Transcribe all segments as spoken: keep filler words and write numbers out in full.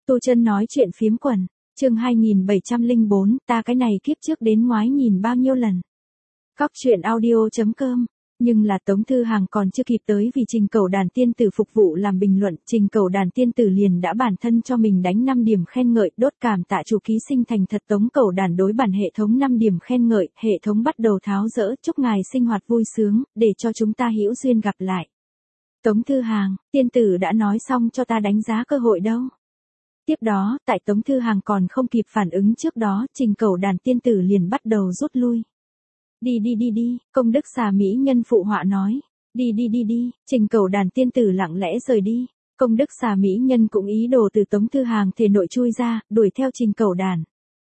Tu Chân nói chuyện phiếm quần, chương hai nghìn bảy trăm lẻ bốn, ta cái này kiếp trước đến ngoái nhìn bao nhiêu lần. Cóc truyện audio chấm com. Nhưng là Tống Thư Hàng còn chưa kịp tới vì Trình Cẩu Đàn tiên tử phục vụ làm bình luận, Trình Cẩu Đàn tiên tử liền đã bản thân cho mình đánh năm điểm khen ngợi, đốt cảm tạ chủ ký sinh thành thật. Tống Cẩu Đàn đối bản hệ thống năm điểm khen ngợi, hệ thống bắt đầu tháo dỡ, chúc ngài sinh hoạt vui sướng, để cho chúng ta hữu duyên gặp lại. Tống Thư Hàng, tiên tử đã nói xong cho ta đánh giá cơ hội đâu. Tiếp đó, tại Tống Thư Hàng còn không kịp phản ứng trước đó, Trình Cẩu Đàn tiên tử liền bắt đầu rút lui. Đi đi đi đi, công đức xà mỹ nhân phụ họa nói. Đi đi đi đi, Trình Cẩu Đàn tiên tử lặng lẽ rời đi. Công đức xà mỹ nhân cũng ý đồ từ Tống Thư Hàng thể nội chui ra, đuổi theo Trình Cẩu Đàn.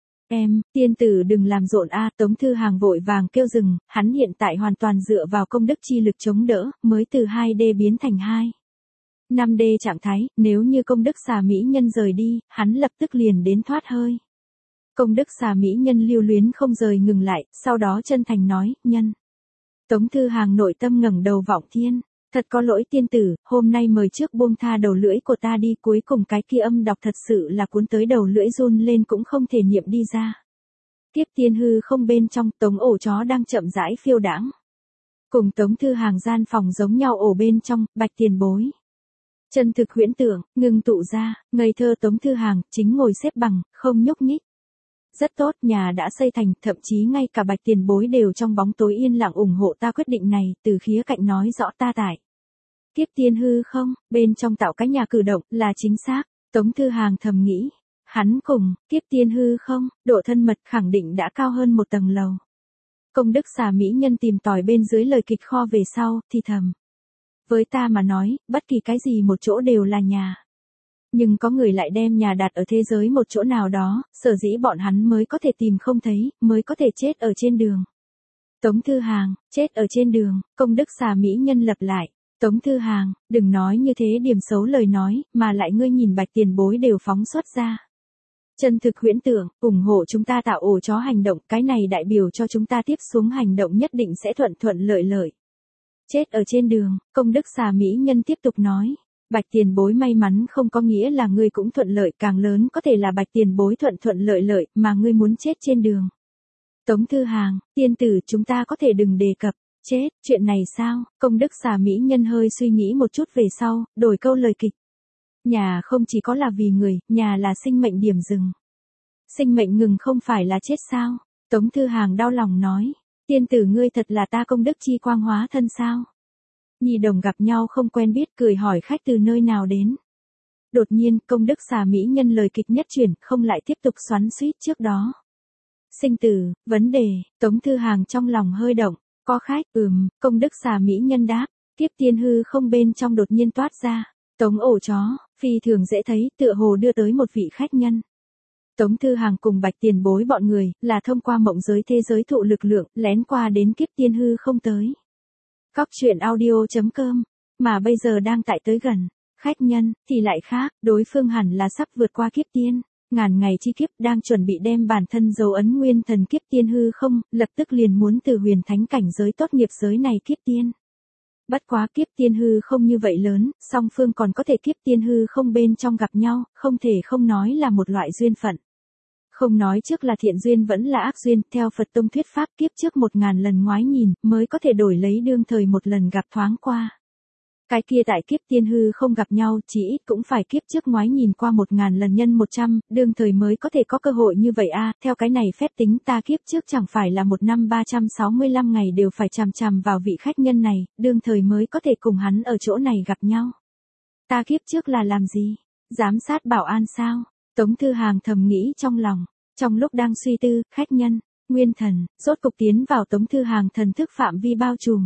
Em, tiên tử đừng làm rộn a. Tống Thư Hàng vội vàng kêu dừng, hắn hiện tại hoàn toàn dựa vào công đức chi lực chống đỡ, mới từ hai D biến thành hai năm D trạng thái, nếu như công đức xà mỹ nhân rời đi, hắn lập tức liền đến thoát hơi. Công đức xà mỹ nhân lưu luyến không rời ngừng lại, sau đó chân thành nói, nhân. Tống Thư Hàng nội tâm ngẩng đầu vọng thiên, thật có lỗi tiên tử, hôm nay mời trước buông tha đầu lưỡi của ta đi, cuối cùng cái kia âm đọc thật sự là cuốn tới đầu lưỡi run lên cũng không thể niệm đi ra. Tiếp tiên hư không bên trong, Tống ổ chó đang chậm rãi phiêu đãng. Cùng Tống Thư Hàng gian phòng giống nhau ổ bên trong, Bạch Tiền Bối. Chân thực huyễn tưởng, ngừng tụ ra, ngây thơ Tống Thư Hàng, chính ngồi xếp bằng, không nhúc nhích. Rất tốt, nhà đã xây thành, thậm chí ngay cả Bạch Tiền Bối đều trong bóng tối yên lặng ủng hộ ta quyết định này, từ khía cạnh nói rõ ta tại. Kiếp tiên hư không, bên trong tạo cái nhà cử động, là chính xác, Tống Thư Hàng thầm nghĩ. Hắn cùng, kiếp tiên hư không, độ thân mật khẳng định đã cao hơn một tầng lầu. Công đức xà mỹ nhân tìm tòi bên dưới lời kịch kho về sau, thì thầm. Với ta mà nói, bất kỳ cái gì một chỗ đều là nhà. Nhưng có người lại đem nhà đặt ở thế giới một chỗ nào đó, sở dĩ bọn hắn mới có thể tìm không thấy, mới có thể chết ở trên đường. Tống Thư Hàng, chết ở trên đường, công đức xà mỹ nhân lặp lại. Tống Thư Hàng, đừng nói như thế điểm xấu lời nói, mà lại ngươi nhìn Bạch Tiền Bối đều phóng xuất ra. Chân thực huyễn tưởng, ủng hộ chúng ta tạo ổ chó hành động, cái này đại biểu cho chúng ta tiếp xuống hành động nhất định sẽ thuận thuận lợi lợi. Chết ở trên đường, công đức xà mỹ nhân tiếp tục nói. Bạch Tiền Bối may mắn không có nghĩa là ngươi cũng thuận lợi, càng lớn có thể là Bạch Tiền Bối thuận thuận lợi lợi, mà ngươi muốn chết trên đường. Tống Thư Hàng, tiên tử chúng ta có thể đừng đề cập, chết, chuyện này sao, công đức xà mỹ nhân hơi suy nghĩ một chút về sau, đổi câu lời kịch. Nhà không chỉ có là vì người, nhà là sinh mệnh điểm dừng. Sinh mệnh ngừng không phải là chết sao? Tống Thư Hàng đau lòng nói, tiên tử ngươi thật là ta công đức chi quang hóa thân sao? Nhi đồng gặp nhau không quen biết cười hỏi khách từ nơi nào đến. Đột nhiên, công đức xà mỹ nhân lời kịch nhất chuyển, không lại tiếp tục xoắn xuýt trước đó. Sinh tử, vấn đề, Tống Thư Hàng trong lòng hơi động, có khách, ừm, công đức xà mỹ nhân đáp, tiếp tiên hư không bên trong đột nhiên toát ra. Tống ổ chó, phi thường dễ thấy, tựa hồ đưa tới một vị khách nhân. Tống Thư Hàng cùng Bạch Tiền Bối bọn người, là thông qua mộng giới thế giới thụ lực lượng, lén qua đến kiếp tiên hư không tới. Cóc truyện audio chấm com, mà bây giờ đang tại tới gần. Khách nhân, thì lại khác, đối phương hẳn là sắp vượt qua kiếp tiên. Ngàn ngày chi kiếp đang chuẩn bị đem bản thân dấu ấn nguyên thần kiếp tiên hư không, lập tức liền muốn từ huyền thánh cảnh giới tốt nghiệp giới này kiếp tiên. Bất quá kiếp tiên hư không như vậy lớn, song phương còn có thể kiếp tiên hư không bên trong gặp nhau, không thể không nói là một loại duyên phận. Không nói trước là thiện duyên vẫn là ác duyên, theo Phật tông thuyết pháp kiếp trước một ngàn lần ngoái nhìn, mới có thể đổi lấy đương thời một lần gặp thoáng qua. Cái kia tại kiếp tiên hư không gặp nhau, chỉ ít cũng phải kiếp trước ngoái nhìn qua một ngàn lần nhân một trăm, đương thời mới có thể có cơ hội như vậy a. Theo cái này phép tính ta kiếp trước chẳng phải là một năm ba trăm sáu mươi lăm ngày đều phải chằm chằm vào vị khách nhân này, đương thời mới có thể cùng hắn ở chỗ này gặp nhau. Ta kiếp trước là làm gì? Giám sát bảo an sao? Tống Thư Hàng thầm nghĩ trong lòng, trong lúc đang suy tư, khách nhân, nguyên thần, rốt cục tiến vào Tống Thư Hàng thần thức phạm vi bao trùm.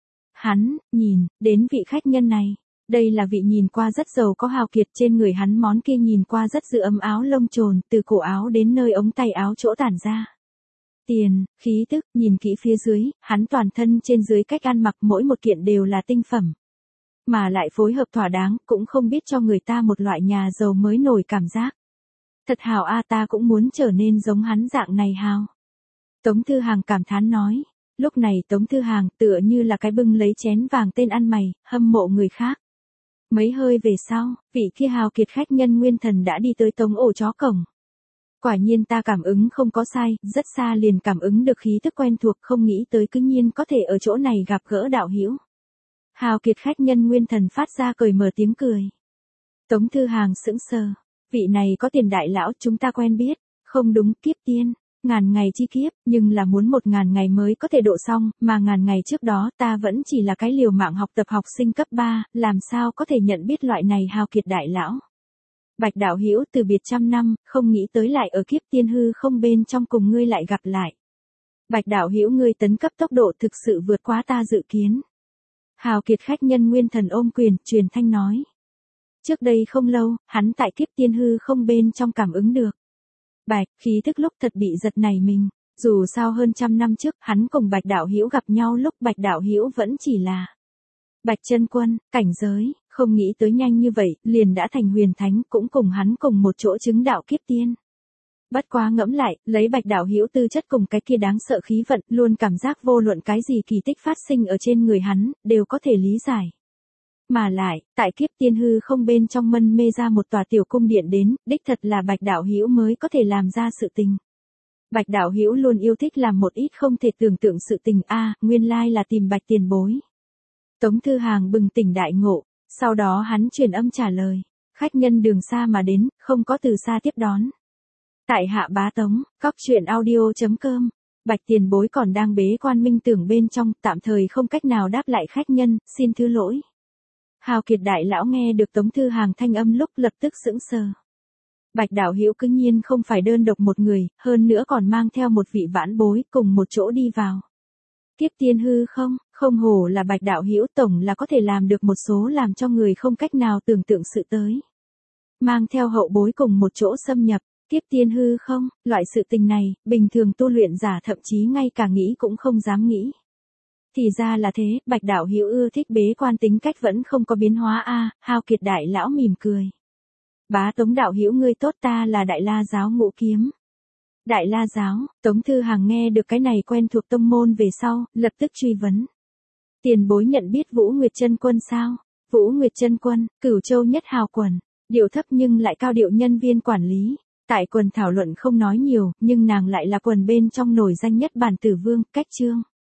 Hắn, nhìn, đến vị khách nhân này, đây là vị nhìn qua rất giàu có hào kiệt, trên người hắn món kia nhìn qua rất dự ấm áo lông trồn, từ cổ áo đến nơi ống tay áo chỗ tản ra. Tiền, khí tức, nhìn kỹ phía dưới, hắn toàn thân trên dưới cách ăn mặc mỗi một kiện đều là tinh phẩm. Mà lại phối hợp thỏa đáng, cũng không biết cho người ta một loại nhà giàu mới nổi cảm giác. Thật hào a, ta cũng muốn trở nên giống hắn dạng này hào. Tống Thư Hàng cảm thán nói. Lúc này Tống Thư Hàng tựa như là cái bưng lấy chén vàng tên ăn mày, hâm mộ người khác. Mấy hơi về sau, vị kia hào kiệt khách nhân nguyên thần đã đi tới tống ổ chó cổng. Quả nhiên ta cảm ứng không có sai, rất xa liền cảm ứng được khí tức quen thuộc, không nghĩ tới cứ nhiên có thể ở chỗ này gặp gỡ đạo hữu. Hào kiệt khách nhân nguyên thần phát ra cười mở tiếng cười. Tống Thư Hàng sững sờ, vị này có tiền đại lão chúng ta quen biết, không đúng, kiếp tiên, ngàn ngày chi kiếp, nhưng là muốn một ngàn ngày mới có thể độ xong, mà ngàn ngày trước đó ta vẫn chỉ là cái liều mạng học tập học sinh cấp ba, làm sao có thể nhận biết loại này hào kiệt đại lão. Bạch đạo hữu từ biệt trăm năm, không nghĩ tới lại ở kiếp tiên hư không bên trong cùng ngươi lại gặp lại. Bạch đạo hữu ngươi tấn cấp tốc độ thực sự vượt quá ta dự kiến. Hào kiệt khách nhân nguyên thần ôm quyền, truyền thanh nói. Trước đây không lâu, hắn tại kiếp tiên hư không bên trong cảm ứng được. Bạch, khí thức lúc thật bị giật nảy mình, dù sao hơn trăm năm trước, hắn cùng Bạch đạo hữu gặp nhau lúc Bạch đạo hữu vẫn chỉ là Bạch chân quân, cảnh giới, không nghĩ tới nhanh như vậy, liền đã thành huyền thánh, cũng cùng hắn cùng một chỗ chứng đạo kiếp tiên. Bất quá ngẫm lại, lấy Bạch đạo hữu tư chất cùng cái kia đáng sợ khí vận, luôn cảm giác vô luận cái gì kỳ tích phát sinh ở trên người hắn, đều có thể lý giải. Mà lại, tại kiếp tiên hư không bên trong mân mê ra một tòa tiểu cung điện đến, đích thật là Bạch đạo hữu mới có thể làm ra sự tình. Bạch đạo hữu luôn yêu thích làm một ít không thể tưởng tượng sự tình a, nguyên lai là tìm Bạch tiền bối. Tống Thư Hàng bừng tỉnh đại ngộ, sau đó hắn truyền âm trả lời, khách nhân đường xa mà đến, không có từ xa tiếp đón. Tại hạ bá Tống, cóc truyện audio chấm com, Bạch tiền bối còn đang bế quan minh tưởng bên trong, tạm thời không cách nào đáp lại khách nhân, xin thứ lỗi. Hào kiệt đại lão nghe được Tống Thư Hàng thanh âm lúc lập tức sững sờ. Bạch đạo hữu cứ nhiên không phải đơn độc một người, hơn nữa còn mang theo một vị vãn bối cùng một chỗ đi vào. Kiếp tiên hư không, không hổ là Bạch đạo hữu tổng là có thể làm được một số làm cho người không cách nào tưởng tượng sự tới. Mang theo hậu bối cùng một chỗ xâm nhập, kiếp tiên hư không, loại sự tình này, bình thường tu luyện giả thậm chí ngay cả nghĩ cũng không dám nghĩ. Thì ra là thế, Bạch đạo hữu ưa thích bế quan tính cách vẫn không có biến hóa a, hào kiệt đại lão mỉm cười. Bá Tống đạo hữu ngươi tốt, ta là Đại La giáo Ngũ Kiếm. Đại La giáo, Tống Thư Hàng nghe được cái này quen thuộc tông môn về sau, lập tức truy vấn. Tiền bối nhận biết Vũ Nguyệt Chân Quân sao? Vũ Nguyệt Chân Quân, Cửu Châu nhất hào quần, điệu thấp nhưng lại cao điệu nhân viên quản lý. Tại quần thảo luận không nói nhiều, nhưng nàng lại là quần bên trong nổi danh nhất bản tử vương, cách chương.